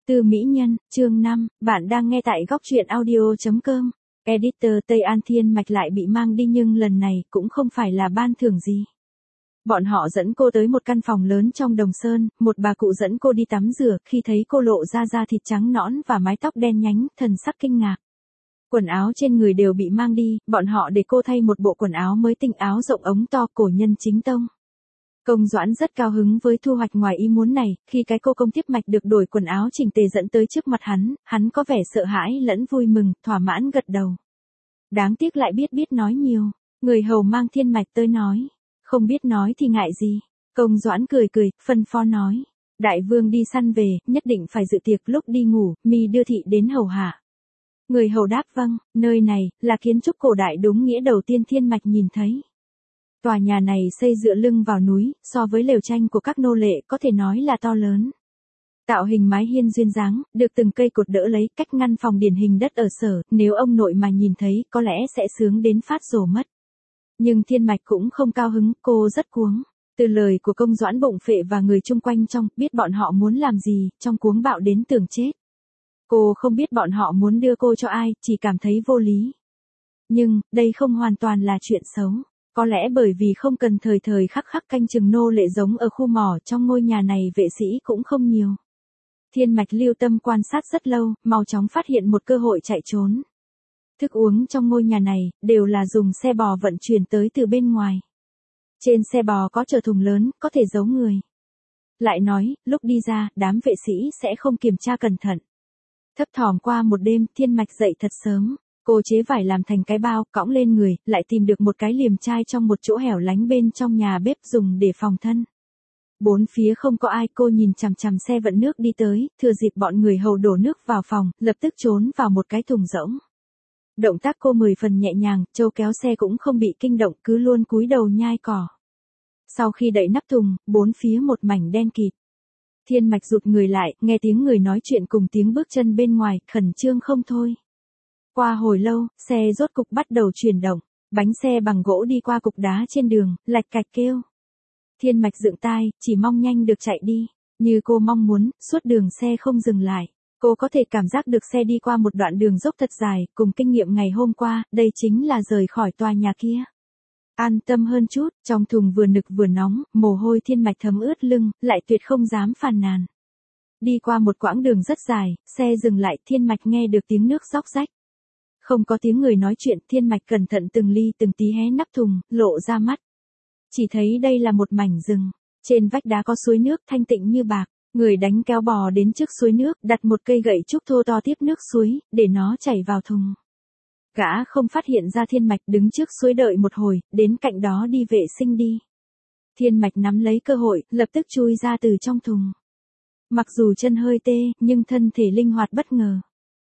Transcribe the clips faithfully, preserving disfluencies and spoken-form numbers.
Tư Mỹ Nhân, chương năm, bạn đang nghe tại góc truyện audio.com. Editor Tây An Thiên Mạch lại bị mang đi nhưng lần này cũng không phải là ban thưởng gì. Bọn họ dẫn cô tới một căn phòng lớn trong Đồng Sơn, một bà cụ dẫn cô đi tắm rửa, khi thấy cô lộ ra da thịt trắng nõn và mái tóc đen nhánh, thần sắc kinh ngạc. Quần áo trên người đều bị mang đi, bọn họ để cô thay một bộ quần áo mới tinh, áo rộng ống to cổ nhân chính tông. Công Doãn rất cao hứng với thu hoạch ngoài ý muốn này, khi cái cô công tiếp mạch được đổi quần áo chỉnh tề dẫn tới trước mặt hắn, hắn có vẻ sợ hãi lẫn vui mừng, thỏa mãn gật đầu. Đáng tiếc lại biết biết nói nhiều, người hầu mang thiên mạch tới nói, không biết nói thì ngại gì. Công Doãn cười cười, phân phó nói, đại vương đi săn về, nhất định phải dự tiệc, lúc đi ngủ, mi đưa thị đến hầu hạ. Người hầu đáp vâng, nơi này là kiến trúc cổ đại đúng nghĩa đầu tiên thiên mạch nhìn thấy. Tòa nhà này xây dựa lưng vào núi, so với lều tranh của các nô lệ có thể nói là to lớn. Tạo hình mái hiên duyên dáng, được từng cây cột đỡ lấy, cách ngăn phòng điển hình đất ở Sở, nếu ông nội mà nhìn thấy có lẽ sẽ sướng đến phát rồ mất. Nhưng thiên mạch cũng không cao hứng, cô rất cuống. Từ lời của Công Doãn bụng phệ và người chung quanh trong, biết bọn họ muốn làm gì, trong cuống bạo đến tưởng chết. Cô không biết bọn họ muốn đưa cô cho ai, chỉ cảm thấy vô lý. Nhưng, đây không hoàn toàn là chuyện xấu. Có lẽ bởi vì không cần thời thời khắc khắc canh chừng nô lệ giống ở khu mỏ, trong ngôi nhà này vệ sĩ cũng không nhiều. Thiên mạch lưu tâm quan sát rất lâu, mau chóng phát hiện một cơ hội chạy trốn. Thức uống trong ngôi nhà này, đều là dùng xe bò vận chuyển tới từ bên ngoài. Trên xe bò có chở thùng lớn, có thể giấu người. Lại nói, lúc đi ra, đám vệ sĩ sẽ không kiểm tra cẩn thận. Thấp thỏm qua một đêm, thiên mạch dậy thật sớm. Cô chế vải làm thành cái bao, cõng lên người, lại tìm được một cái liềm chai trong một chỗ hẻo lánh bên trong nhà bếp dùng để phòng thân. Bốn phía không có ai, cô nhìn chằm chằm xe vận nước đi tới, thừa dịp bọn người hầu đổ nước vào phòng, lập tức trốn vào một cái thùng rỗng. Động tác cô mười phần nhẹ nhàng, châu kéo xe cũng không bị kinh động, cứ luôn cúi đầu nhai cỏ. Sau khi đậy nắp thùng, bốn phía một mảnh đen kịt. Thiên mạch rụt người lại, nghe tiếng người nói chuyện cùng tiếng bước chân bên ngoài, khẩn trương không thôi. Qua hồi lâu, xe rốt cục bắt đầu chuyển động, bánh xe bằng gỗ đi qua cục đá trên đường, lạch cạch kêu. Thiên mạch dựng tai, chỉ mong nhanh được chạy đi, như cô mong muốn, suốt đường xe không dừng lại. Cô có thể cảm giác được xe đi qua một đoạn đường dốc thật dài, cùng kinh nghiệm ngày hôm qua, đây chính là rời khỏi tòa nhà kia. An tâm hơn chút, trong thùng vừa nực vừa nóng, mồ hôi thiên mạch thấm ướt lưng, lại tuyệt không dám phàn nàn. Đi qua một quãng đường rất dài, xe dừng lại, thiên mạch nghe được tiếng nước róc rách. Không có tiếng người nói chuyện, thiên mạch cẩn thận từng ly từng tí hé nắp thùng, lộ ra mắt. Chỉ thấy đây là một mảnh rừng, trên vách đá có suối nước thanh tịnh như bạc, người đánh kéo bò đến trước suối nước, đặt một cây gậy trúc thô to tiếp nước suối, để nó chảy vào thùng. Gã không phát hiện ra thiên mạch đứng trước suối đợi một hồi, đến cạnh đó đi vệ sinh đi. Thiên mạch nắm lấy cơ hội, lập tức chui ra từ trong thùng. Mặc dù chân hơi tê, nhưng thân thể linh hoạt bất ngờ.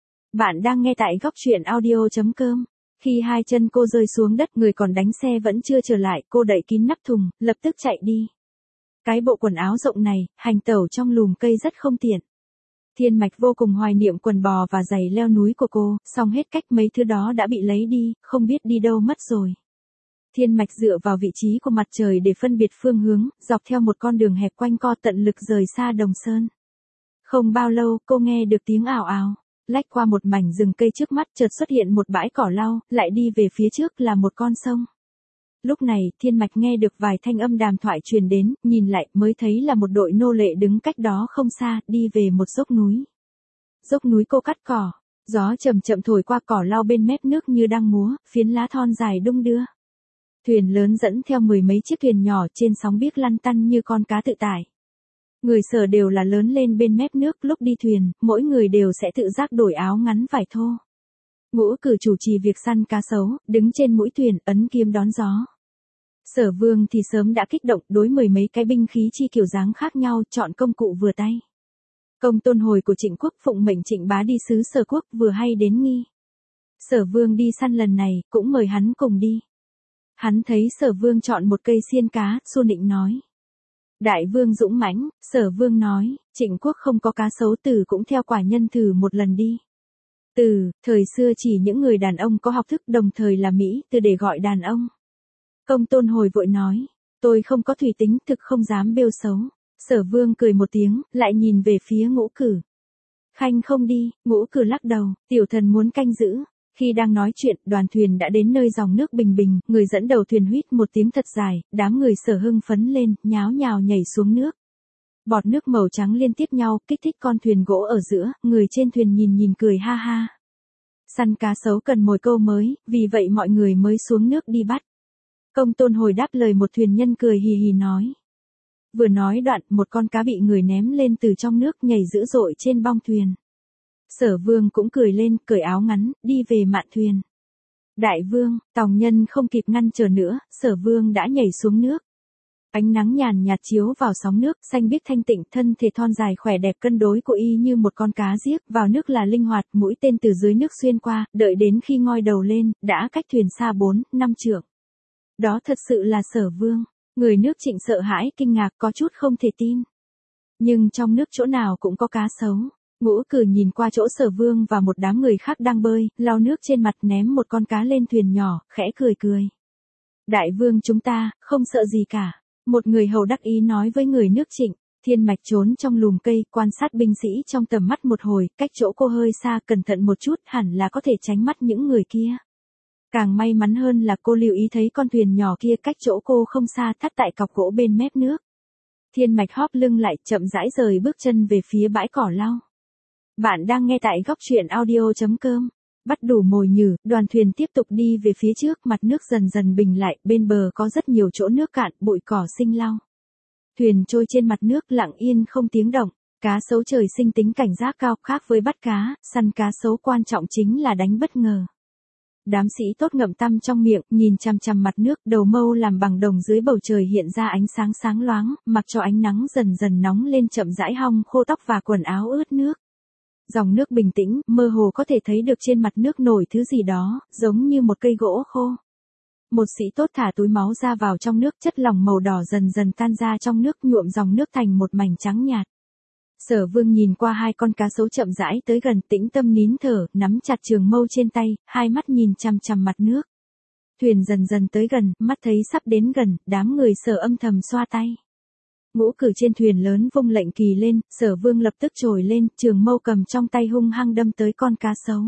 Bạn đang nghe tại góc truyện audio.com. Khi hai chân cô rơi xuống đất, người còn đánh xe vẫn chưa trở lại, cô đậy kín nắp thùng, lập tức chạy đi. Cái bộ quần áo rộng này, hành tẩu trong lùm cây rất không tiện. Thiên mạch vô cùng hoài niệm quần bò và giày leo núi của cô, song hết cách mấy thứ đó đã bị lấy đi, không biết đi đâu mất rồi. Thiên mạch dựa vào vị trí của mặt trời để phân biệt phương hướng, dọc theo một con đường hẹp quanh co tận lực rời xa Đồng Sơn. Không bao lâu, cô nghe được tiếng ào ào. Lách qua một mảnh rừng cây trước mắt, chợt xuất hiện một bãi cỏ lau, lại đi về phía trước là một con sông. Lúc này, thiên mạch nghe được vài thanh âm đàm thoại truyền đến, nhìn lại mới thấy là một đội nô lệ đứng cách đó không xa, đi về một dốc núi. Dốc núi cô cắt cỏ, gió chậm chậm thổi qua cỏ lau bên mép nước như đang múa, phiến lá thon dài đung đưa. Thuyền lớn dẫn theo mười mấy chiếc thuyền nhỏ trên sóng biếc lăn tăn như con cá tự tải. Người Sở đều là lớn lên bên mép nước, lúc đi thuyền, mỗi người đều sẽ tự giác đổi áo ngắn vải thô. Ngũ Cử chủ trì việc săn cá sấu, đứng trên mũi thuyền, ấn kiếm đón gió. Sở Vương thì sớm đã kích động, đối mười mấy cái binh khí chi kiểu dáng khác nhau, chọn công cụ vừa tay. Công tôn hồi của Trịnh Quốc phụng mệnh Trịnh Bá đi sứ Sở Quốc vừa hay đến nghi. Sở Vương đi săn lần này, cũng mời hắn cùng đi. Hắn thấy Sở Vương chọn một cây xiên cá, xu nịnh nói. Đại vương dũng mãnh, Sở Vương nói, Trịnh Quốc không có cá sấu, Từ cũng theo quả nhân thử một lần đi. Từ, thời xưa chỉ những người đàn ông có học thức, đồng thời là Mỹ, từ để gọi đàn ông. Công tôn hồi vội nói, tôi không có thủy tính, thực không dám bêu xấu. Sở Vương cười một tiếng, lại nhìn về phía Ngũ Cử. Khanh không đi, Ngũ Cử lắc đầu, tiểu thần muốn canh giữ. Khi đang nói chuyện, đoàn thuyền đã đến nơi dòng nước bình bình, người dẫn đầu thuyền huýt một tiếng thật dài, đám người Sở hưng phấn lên, nháo nhào nhảy xuống nước. Bọt nước màu trắng liên tiếp nhau, kích thích con thuyền gỗ ở giữa, người trên thuyền nhìn nhìn cười ha ha. Săn cá sấu cần mồi câu mới, vì vậy mọi người mới xuống nước đi bắt. Công Tôn hồi đáp lời một thuyền nhân cười hì hì nói. Vừa nói đoạn, một con cá bị người ném lên từ trong nước nhảy dữ dội trên bong thuyền. Sở Vương cũng cười lên, cởi áo ngắn, đi về mạn thuyền. Đại vương, tòng nhân không kịp ngăn chờ nữa, Sở Vương đã nhảy xuống nước. Ánh nắng nhàn nhạt chiếu vào sóng nước, xanh biếc thanh tịnh, thân thể thon dài khỏe đẹp cân đối của y như một con cá giếc, vào nước là linh hoạt, mũi tên từ dưới nước xuyên qua, đợi đến khi ngoi đầu lên, đã cách thuyền xa bốn, năm trượng. Đó thật sự là Sở Vương. Người nước Trịnh sợ hãi, kinh ngạc, có chút không thể tin. Nhưng trong nước chỗ nào cũng có cá sấu. Ngũ Cử nhìn qua chỗ Sở Vương và một đám người khác đang bơi, lau nước trên mặt ném một con cá lên thuyền nhỏ, khẽ cười cười. Đại vương chúng ta, không sợ gì cả. Một người hầu đắc ý nói với người nước Trịnh. Thiên Mạch trốn trong lùm cây, quan sát binh sĩ trong tầm mắt một hồi, cách chỗ cô hơi xa, cẩn thận một chút, hẳn là có thể tránh mắt những người kia. Càng may mắn hơn là cô lưu ý thấy con thuyền nhỏ kia cách chỗ cô không xa, thắt tại cọc gỗ bên mép nước. Thiên Mạch hóp lưng lại, chậm rãi rời bước chân về phía bãi cỏ lau. Bạn đang nghe tại góc truyện audio chấm com. Bắt đủ mồi nhử, đoàn thuyền tiếp tục đi về phía trước, mặt nước dần dần bình lại, bên bờ có rất nhiều chỗ nước cạn, bụi cỏ sinh lau. Thuyền trôi trên mặt nước lặng yên không tiếng động, cá sấu trời sinh tính cảnh giác cao, khác với bắt cá, săn cá sấu quan trọng chính là đánh bất ngờ. Đám sĩ tốt ngậm tăm trong miệng, nhìn chằm chằm mặt nước, đầu mâu làm bằng đồng dưới bầu trời hiện ra ánh sáng sáng loáng, mặc cho ánh nắng dần dần nóng lên chậm rãi hong khô tóc và quần áo ướt nước. Dòng nước bình tĩnh, mơ hồ có thể thấy được trên mặt nước nổi thứ gì đó, giống như một cây gỗ khô. Một sĩ tốt thả túi máu ra vào trong nước, chất lỏng màu đỏ dần dần tan ra trong nước, nhuộm dòng nước thành một mảnh trắng nhạt. Sở Vương nhìn qua hai con cá sấu chậm rãi tới gần, tĩnh tâm nín thở, nắm chặt trường mâu trên tay, hai mắt nhìn chằm chằm mặt nước. Thuyền dần dần tới gần, mắt thấy sắp đến gần, đám người Sở âm thầm xoa tay. Ngũ Cử trên thuyền lớn vung lệnh kỳ lên, Sở Vương lập tức trồi lên, trường mâu cầm trong tay hung hăng đâm tới con cá sấu.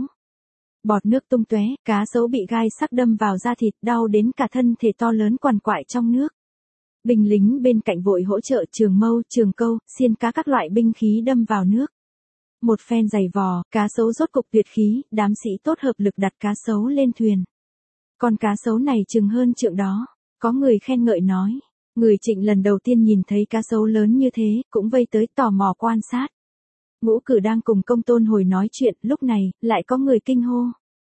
Bọt nước tung tóe, cá sấu bị gai sắc đâm vào da thịt, đau đến cả thân thể to lớn quằn quại trong nước. Binh lính bên cạnh vội hỗ trợ, trường mâu, trường câu, xiên cá các loại binh khí đâm vào nước. Một phen giày vò, cá sấu rốt cục tuyệt khí, đám sĩ tốt hợp lực đặt cá sấu lên thuyền. Con cá sấu này chừng hơn trượng đó, có người khen ngợi nói. Người Trịnh lần đầu tiên nhìn thấy cá sấu lớn như thế, cũng vây tới tò mò quan sát. Ngũ Cử đang cùng Công Tôn hồi nói chuyện, lúc này, lại có người kinh hô.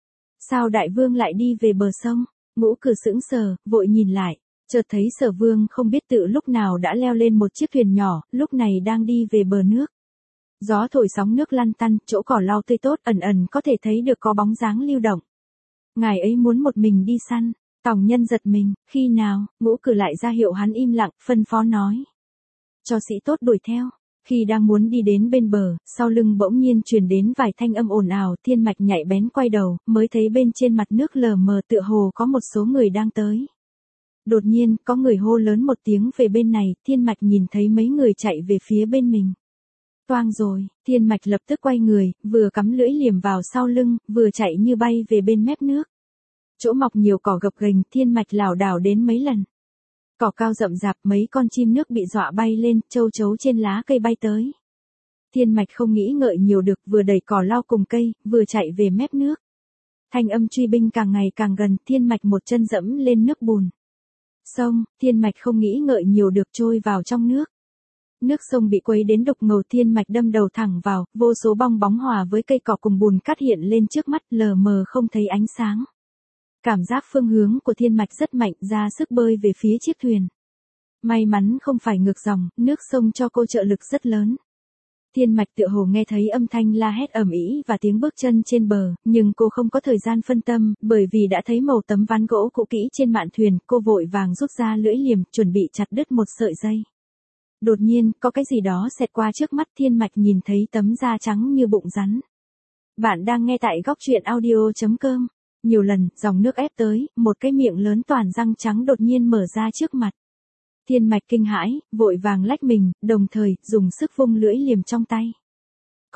Sao đại vương lại đi về bờ sông? Ngũ Cử sững sờ, vội nhìn lại. Chợt thấy Sở Vương không biết tự lúc nào đã leo lên một chiếc thuyền nhỏ, lúc này đang đi về bờ nước. Gió thổi sóng nước lăn tăn, chỗ cỏ lau tươi tốt, ẩn ẩn có thể thấy được có bóng dáng lưu động. Ngài ấy muốn một mình đi săn. Tòng nhân giật mình, khi nào? Ngũ Cử lại ra hiệu hắn im lặng, phân phó nói. Cho sĩ tốt đuổi theo. Khi đang muốn đi đến bên bờ, sau lưng bỗng nhiên truyền đến vài thanh âm ồn ào, Thiên Mạch nhạy bén quay đầu, mới thấy bên trên mặt nước lờ mờ tựa hồ có một số người đang tới. Đột nhiên, có người hô lớn một tiếng về bên này, Thiên Mạch nhìn thấy mấy người chạy về phía bên mình. Toang rồi, Thiên Mạch lập tức quay người, vừa cắm lưỡi liềm vào sau lưng, vừa chạy như bay về bên mép nước. Chỗ mọc nhiều cỏ gập ghềnh, Thiên Mạch lảo đảo đến mấy lần. Cỏ cao rậm rạp, mấy con chim nước bị dọa bay lên, châu chấu trên lá cây bay tới. Thiên Mạch không nghĩ ngợi nhiều được, vừa đẩy cỏ lau cùng cây, vừa chạy về mép nước. Thanh âm truy binh càng ngày càng gần, Thiên Mạch một chân dẫm lên nước bùn. Sông, Thiên Mạch không nghĩ ngợi nhiều được, trôi vào trong nước. Nước sông bị quấy đến đục ngầu, Thiên Mạch đâm đầu thẳng vào, vô số bong bóng hòa với cây cỏ cùng bùn cát hiện lên trước mắt, lờ mờ không thấy ánh sáng. Cảm giác phương hướng của Thiên Mạch rất mạnh, ra sức bơi về phía chiếc thuyền. May mắn không phải ngược dòng, nước sông cho cô trợ lực rất lớn. Thiên Mạch tựa hồ nghe thấy âm thanh la hét ầm ĩ và tiếng bước chân trên bờ, nhưng cô không có thời gian phân tâm, bởi vì đã thấy màu tấm ván gỗ cũ kỹ trên mạn thuyền, cô vội vàng rút ra lưỡi liềm, chuẩn bị chặt đứt một sợi dây. Đột nhiên, có cái gì đó xẹt qua trước mắt, Thiên Mạch nhìn thấy tấm da trắng như bụng rắn. Bạn đang nghe tại góc truyện audio chấm com. Nhiều lần, dòng nước ép tới, một cái miệng lớn toàn răng trắng đột nhiên mở ra trước mặt. Thiên Mạch kinh hãi, vội vàng lách mình, đồng thời, dùng sức vung lưỡi liềm trong tay.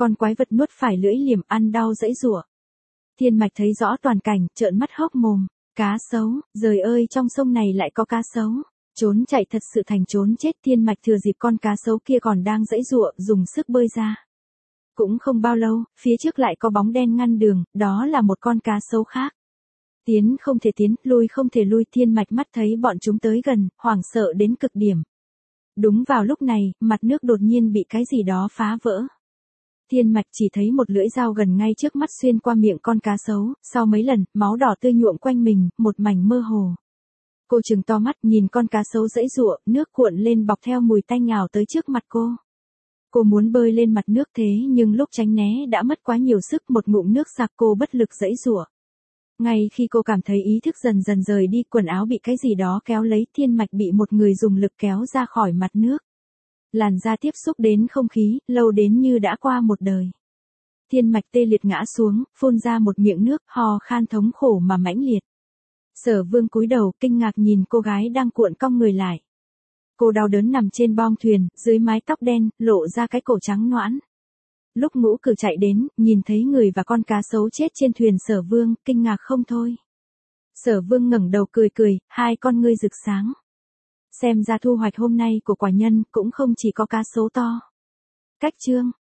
con quái vật nuốt phải lưỡi liềm ăn đau dãy giụa. Thiên Mạch thấy rõ toàn cảnh, trợn mắt hốc mồm, cá sấu, giời ơi trong sông này lại có cá sấu. Trốn chạy thật sự thành trốn chết. Thiên Mạch thừa dịp con cá sấu kia còn đang dãy giụa, dùng sức bơi ra. Cũng không bao lâu, phía trước lại có bóng đen ngăn đường, đó là một con cá sấu khác. Tiến không thể tiến, lui không thể lui. Thiên Mạch mắt thấy bọn chúng tới gần, hoảng sợ đến cực điểm. Đúng vào lúc này, mặt nước đột nhiên bị cái gì đó phá vỡ. Thiên Mạch chỉ thấy một lưỡi dao gần ngay trước mắt xuyên qua miệng con cá sấu, sau mấy lần, máu đỏ tươi nhuộm quanh mình, một mảnh mơ hồ. Cô trừng to mắt nhìn con cá sấu dãy giụa, nước cuộn lên bọc theo mùi tanh nhào tới trước mặt cô. Cô muốn bơi lên mặt nước thế nhưng lúc tránh né đã mất quá nhiều sức, một ngụm nước sặc cô bất lực dãy giụa. Ngay khi cô cảm thấy ý thức dần dần rời đi, quần áo bị cái gì đó kéo lấy. Thiên Mạch bị một người dùng lực kéo ra khỏi mặt nước. Làn da tiếp xúc đến không khí, lâu đến như đã qua một đời. Thiên Mạch tê liệt ngã xuống, phun ra một miệng nước, ho khan thống khổ mà mãnh liệt. Sở Vương cúi đầu, kinh ngạc nhìn cô gái đang cuộn cong người lại. Cô đau đớn nằm trên bong thuyền, dưới mái tóc đen, lộ ra cái cổ trắng nõn. Lúc Ngũ Cử chạy đến, nhìn thấy người và con cá sấu chết trên thuyền Sở Vương, kinh ngạc không thôi. Sở Vương ngẩng đầu cười cười, hai con ngươi rực sáng. Xem ra thu hoạch hôm nay của quả nhân cũng không chỉ có cá sấu to. Cách chương